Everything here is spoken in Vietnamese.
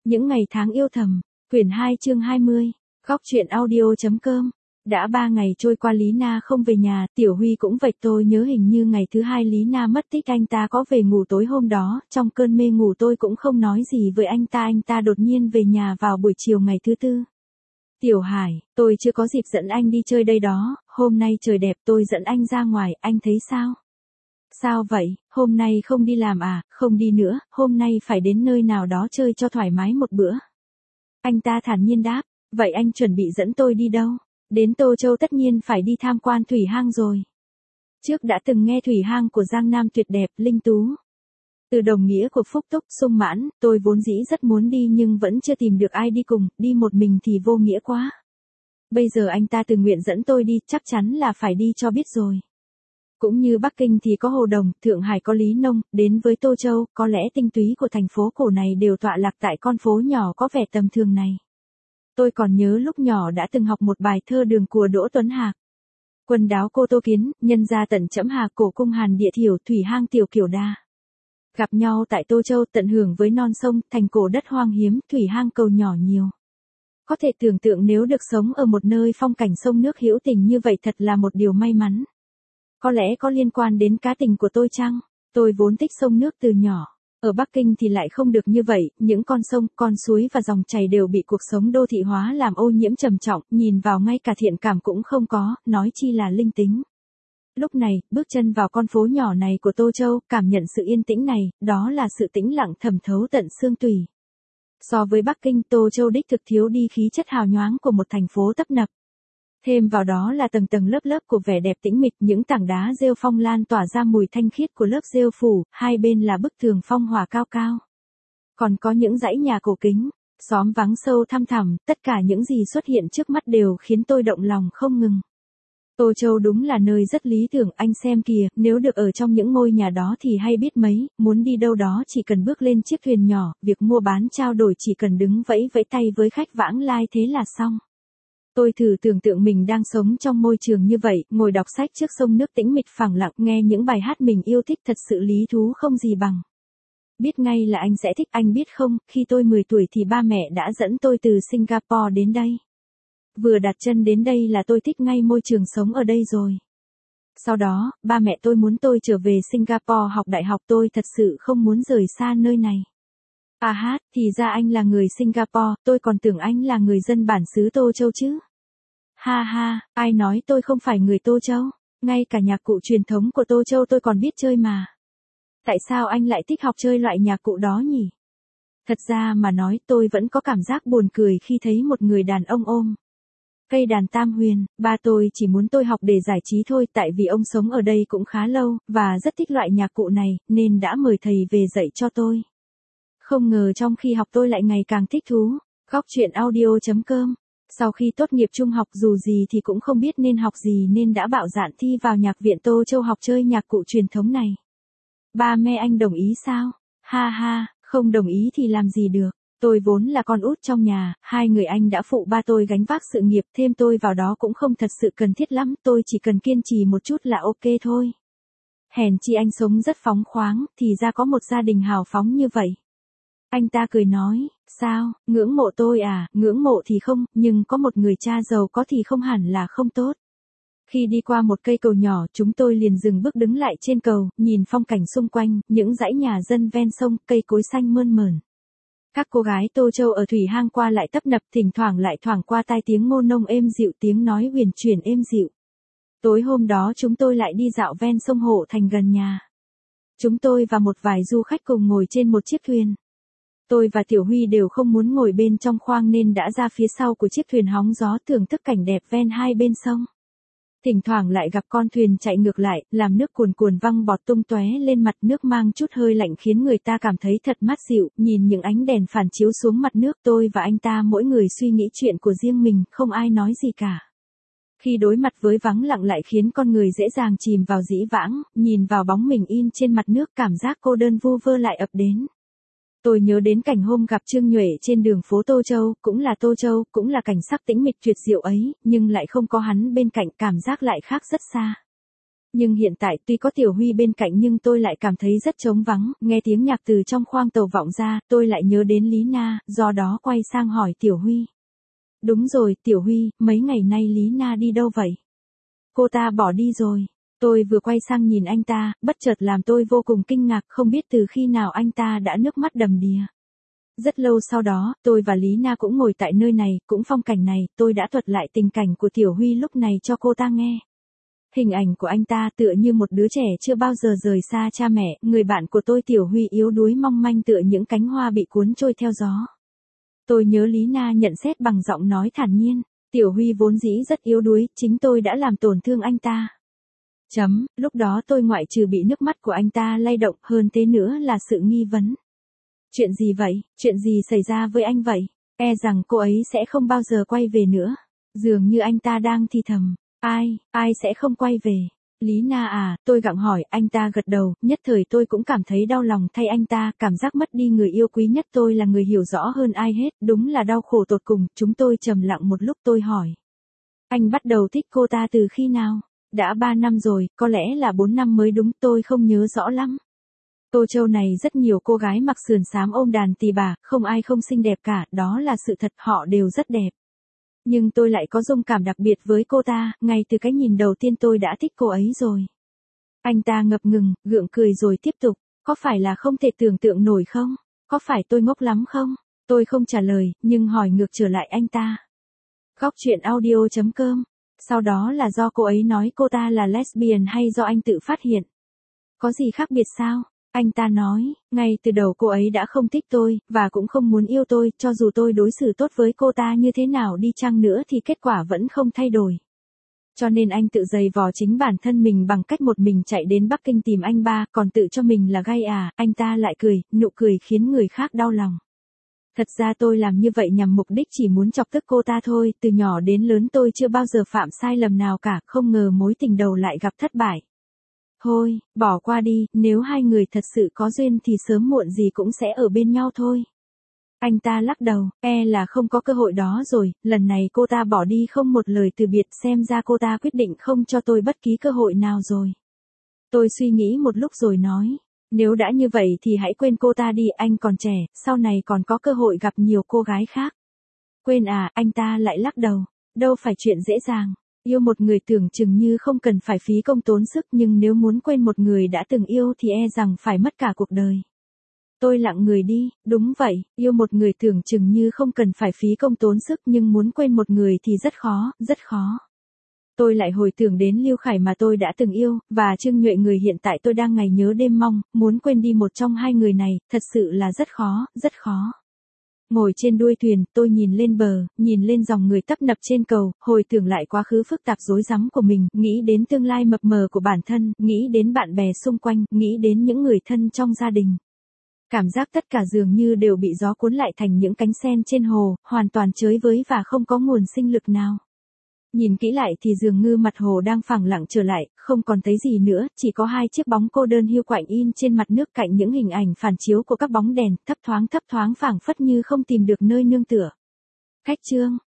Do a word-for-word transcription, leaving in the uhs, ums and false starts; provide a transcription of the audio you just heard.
Những ngày tháng yêu thầm, quyển hai chương hai mươi, góc truyện audio.com. Đã ba ngày trôi qua Lý Na không về nhà, Tiểu Huy cũng vậy, tôi nhớ hình như ngày thứ hai Lý Na mất tích anh ta có về ngủ tối hôm đó, trong cơn mê ngủ tôi cũng không nói gì với anh ta, anh ta đột nhiên về nhà vào buổi chiều ngày thứ tư. Tiểu Hải, tôi chưa có dịp dẫn anh đi chơi đây đó, hôm nay trời đẹp tôi dẫn anh ra ngoài, anh thấy sao? Sao vậy, hôm nay không đi làm à, không đi nữa, hôm nay phải đến nơi nào đó chơi cho thoải mái một bữa. Anh ta thản nhiên đáp, vậy anh chuẩn bị dẫn tôi đi đâu? Đến Tô Châu tất nhiên phải đi tham quan thủy hang rồi. Trước đã từng nghe thủy hang của Giang Nam tuyệt đẹp, linh tú. Từ đồng nghĩa của Phúc Túc, sung mãn, tôi vốn dĩ rất muốn đi nhưng vẫn chưa tìm được ai đi cùng, đi một mình thì vô nghĩa quá. Bây giờ anh ta tự nguyện dẫn tôi đi, chắc chắn là phải đi cho biết rồi. Cũng như Bắc Kinh thì có Hồ Đồng, Thượng Hải có Lý Nông, đến với Tô Châu, có lẽ tinh túy của thành phố cổ này đều tọa lạc tại con phố nhỏ có vẻ tầm thường này. Tôi còn nhớ lúc nhỏ đã từng học một bài thơ đường của Đỗ Tuấn Hạc. Quần đáo cô Tô Kiến, nhân gia tận trẫm Hạc, cổ cung hàn địa thiểu, thủy hang tiểu kiểu đa. Gặp nhau tại Tô Châu, tận hưởng với non sông, thành cổ đất hoang hiếm, thủy hang cầu nhỏ nhiều. Có thể tưởng tượng nếu được sống ở một nơi phong cảnh sông nước hữu tình như vậy thật là một điều may mắn. Có lẽ có liên quan đến cá tình của tôi chăng? Tôi vốn thích sông nước từ nhỏ. Ở Bắc Kinh thì lại không được như vậy, những con sông, con suối và dòng chảy đều bị cuộc sống đô thị hóa làm ô nhiễm trầm trọng, nhìn vào ngay cả thiện cảm cũng không có, nói chi là linh tính. Lúc này, bước chân vào con phố nhỏ này của Tô Châu, cảm nhận sự yên tĩnh này, đó là sự tĩnh lặng thẩm thấu tận xương tủy. So với Bắc Kinh, Tô Châu đích thực thiếu đi khí chất hào nhoáng của một thành phố tấp nập. Thêm vào đó là tầng tầng lớp lớp của vẻ đẹp tĩnh mịch, những tảng đá rêu phong lan tỏa ra mùi thanh khiết của lớp rêu phủ, hai bên là bức tường phong hòa cao cao. Còn có những dãy nhà cổ kính, xóm vắng sâu thăm thẳm, tất cả những gì xuất hiện trước mắt đều khiến tôi động lòng không ngừng. Tô Châu đúng là nơi rất lý tưởng, anh xem kìa, nếu được ở trong những ngôi nhà đó thì hay biết mấy, muốn đi đâu đó chỉ cần bước lên chiếc thuyền nhỏ, việc mua bán trao đổi chỉ cần đứng vẫy vẫy tay với khách vãng lai thế là xong. Tôi thử tưởng tượng mình đang sống trong môi trường như vậy, ngồi đọc sách trước sông nước tĩnh mịch phẳng lặng, nghe những bài hát mình yêu thích, thật sự lý thú không gì bằng. Biết ngay là anh sẽ thích, anh biết không, khi tôi mười tuổi thì ba mẹ đã dẫn tôi từ Singapore đến đây. Vừa đặt chân đến đây là tôi thích ngay môi trường sống ở đây rồi. Sau đó, ba mẹ tôi muốn tôi trở về Singapore học đại học, tôi thật sự không muốn rời xa nơi này. À hát, thì ra anh là người Singapore, tôi còn tưởng anh là người dân bản xứ Tô Châu chứ. Ha ha, ai nói tôi không phải người Tô Châu, ngay cả nhạc cụ truyền thống của Tô Châu tôi còn biết chơi mà. Tại sao anh lại thích học chơi loại nhạc cụ đó nhỉ? Thật ra mà nói tôi vẫn có cảm giác buồn cười khi thấy một người đàn ông ôm cây đàn tam huyền, ba tôi chỉ muốn tôi học để giải trí thôi, tại vì ông sống ở đây cũng khá lâu, và rất thích loại nhạc cụ này, nên đã mời thầy về dạy cho tôi. Không ngờ trong khi học tôi lại ngày càng thích thú. Góc truyện audio.com. Sau khi tốt nghiệp trung học dù gì thì cũng không biết nên học gì nên đã bạo dạn thi vào nhạc viện Tô Châu học chơi nhạc cụ truyền thống này. Ba mẹ anh đồng ý sao? Ha ha, không đồng ý thì làm gì được. Tôi vốn là con út trong nhà, hai người anh đã phụ ba tôi gánh vác sự nghiệp, thêm tôi vào đó cũng không thật sự cần thiết lắm, tôi chỉ cần kiên trì một chút là ok thôi. Hèn chi anh sống rất phóng khoáng, thì ra có một gia đình hào phóng như vậy. Anh ta cười nói, sao, ngưỡng mộ tôi à, ngưỡng mộ thì không, nhưng có một người cha giàu có thì không hẳn là không tốt. Khi đi qua một cây cầu nhỏ, chúng tôi liền dừng bước đứng lại trên cầu, nhìn phong cảnh xung quanh, những dãy nhà dân ven sông, cây cối xanh mơn mởn. Các cô gái Tô Châu ở thủy hang qua lại tấp nập, thỉnh thoảng lại thoảng qua tai tiếng ngô nông êm dịu, tiếng nói huyền chuyển êm dịu. Tối hôm đó chúng tôi lại đi dạo ven sông Hộ Thành gần nhà. Chúng tôi và một vài du khách cùng ngồi trên một chiếc thuyền. Tôi và Tiểu Huy đều không muốn ngồi bên trong khoang nên đã ra phía sau của chiếc thuyền hóng gió thưởng thức cảnh đẹp ven hai bên sông. Thỉnh thoảng lại gặp con thuyền chạy ngược lại, làm nước cuồn cuồn văng bọt tung tóe lên mặt nước mang chút hơi lạnh khiến người ta cảm thấy thật mát dịu, nhìn những ánh đèn phản chiếu xuống mặt nước, tôi và anh ta mỗi người suy nghĩ chuyện của riêng mình, không ai nói gì cả. Khi đối mặt với vắng lặng lại khiến con người dễ dàng chìm vào dĩ vãng, nhìn vào bóng mình in trên mặt nước, cảm giác cô đơn vu vơ lại ập đến. Tôi nhớ đến cảnh hôm gặp Trương Nhuệ trên đường phố Tô Châu, cũng là Tô Châu, cũng là cảnh sắc tĩnh mịch tuyệt diệu ấy, nhưng lại không có hắn bên cạnh, cảm giác lại khác rất xa. Nhưng hiện tại tuy có Tiểu Huy bên cạnh nhưng tôi lại cảm thấy rất trống vắng, nghe tiếng nhạc từ trong khoang tàu vọng ra, tôi lại nhớ đến Lý Na, do đó quay sang hỏi Tiểu Huy. Đúng rồi, Tiểu Huy, mấy ngày nay Lý Na đi đâu vậy? Cô ta bỏ đi rồi. Tôi vừa quay sang nhìn anh ta, bất chợt làm tôi vô cùng kinh ngạc, không biết từ khi nào anh ta đã nước mắt đầm đìa. Rất lâu sau đó, tôi và Lý Na cũng ngồi tại nơi này, cũng phong cảnh này, tôi đã thuật lại tình cảnh của Tiểu Huy lúc này cho cô ta nghe. Hình ảnh của anh ta tựa như một đứa trẻ chưa bao giờ rời xa cha mẹ, người bạn của tôi Tiểu Huy yếu đuối mong manh tựa những cánh hoa bị cuốn trôi theo gió. Tôi nhớ Lý Na nhận xét bằng giọng nói thản nhiên, Tiểu Huy vốn dĩ rất yếu đuối, chính tôi đã làm tổn thương anh ta. Chấm, lúc đó tôi ngoại trừ bị nước mắt của anh ta lay động, hơn thế nữa là sự nghi vấn. Chuyện gì vậy, chuyện gì xảy ra với anh vậy? E rằng cô ấy sẽ không bao giờ quay về nữa. Dường như anh ta đang thì thầm, ai, ai sẽ không quay về? Lý Na à, tôi gặng hỏi, anh ta gật đầu, nhất thời tôi cũng cảm thấy đau lòng thay anh ta, cảm giác mất đi người yêu quý nhất tôi là người hiểu rõ hơn ai hết, đúng là đau khổ tột cùng, chúng tôi trầm lặng một lúc tôi hỏi. Anh bắt đầu thích cô ta từ khi nào? Đã ba năm rồi, có lẽ là bốn năm mới đúng, tôi không nhớ rõ lắm. Tô Châu này rất nhiều cô gái mặc sườn xám ôm đàn tỳ bà, không ai không xinh đẹp cả, đó là sự thật, họ đều rất đẹp. Nhưng tôi lại có dung cảm đặc biệt với cô ta, ngay từ cái nhìn đầu tiên tôi đã thích cô ấy rồi. Anh ta ngập ngừng, gượng cười rồi tiếp tục, có phải là không thể tưởng tượng nổi không? Có phải tôi ngốc lắm không? Tôi không trả lời, nhưng hỏi ngược trở lại anh ta. Góc truyện audio chấm com. Sau đó là do cô ấy nói cô ta là lesbian hay do anh tự phát hiện? Có gì khác biệt sao? Anh ta nói, ngay từ đầu cô ấy đã không thích tôi, và cũng không muốn yêu tôi, cho dù tôi đối xử tốt với cô ta như thế nào đi chăng nữa thì kết quả vẫn không thay đổi. Cho nên anh tự giày vò chính bản thân mình bằng cách một mình chạy đến Bắc Kinh tìm anh ba, còn tự cho mình là gay à, anh ta lại cười, nụ cười khiến người khác đau lòng. Thật ra tôi làm như vậy nhằm mục đích chỉ muốn chọc tức cô ta thôi, từ nhỏ đến lớn tôi chưa bao giờ phạm sai lầm nào cả, không ngờ mối tình đầu lại gặp thất bại. Thôi, bỏ qua đi, nếu hai người thật sự có duyên thì sớm muộn gì cũng sẽ ở bên nhau thôi. Anh ta lắc đầu, e là không có cơ hội đó rồi, lần này cô ta bỏ đi không một lời từ biệt, xem ra cô ta quyết định không cho tôi bất kỳ cơ hội nào rồi. Tôi suy nghĩ một lúc rồi nói, nếu đã như vậy thì hãy quên cô ta đi, anh còn trẻ, sau này còn có cơ hội gặp nhiều cô gái khác. Quên à, anh ta lại lắc đầu, đâu phải chuyện dễ dàng. Yêu một người tưởng chừng như không cần phải phí công tốn sức, nhưng nếu muốn quên một người đã từng yêu thì e rằng phải mất cả cuộc đời. Tôi lặng người đi, đúng vậy, yêu một người tưởng chừng như không cần phải phí công tốn sức nhưng muốn quên một người thì rất khó, rất khó. Tôi lại hồi tưởng đến Lưu Khải mà tôi đã từng yêu, và Trương Nhuệ người hiện tại tôi đang ngày nhớ đêm mong, muốn quên đi một trong hai người này, thật sự là rất khó, rất khó. Ngồi trên đuôi thuyền, tôi nhìn lên bờ, nhìn lên dòng người tấp nập trên cầu, hồi tưởng lại quá khứ phức tạp rối rắm của mình, nghĩ đến tương lai mập mờ của bản thân, nghĩ đến bạn bè xung quanh, nghĩ đến những người thân trong gia đình. Cảm giác tất cả dường như đều bị gió cuốn lại thành những cánh sen trên hồ, hoàn toàn chới với và không có nguồn sinh lực nào. Nhìn kỹ lại thì dường như mặt hồ đang phẳng lặng trở lại, không còn thấy gì nữa, chỉ có hai chiếc bóng cô đơn hiu quạnh in trên mặt nước cạnh những hình ảnh phản chiếu của các bóng đèn, thấp thoáng thấp thoáng phảng phất như không tìm được nơi nương tựa. Cách chương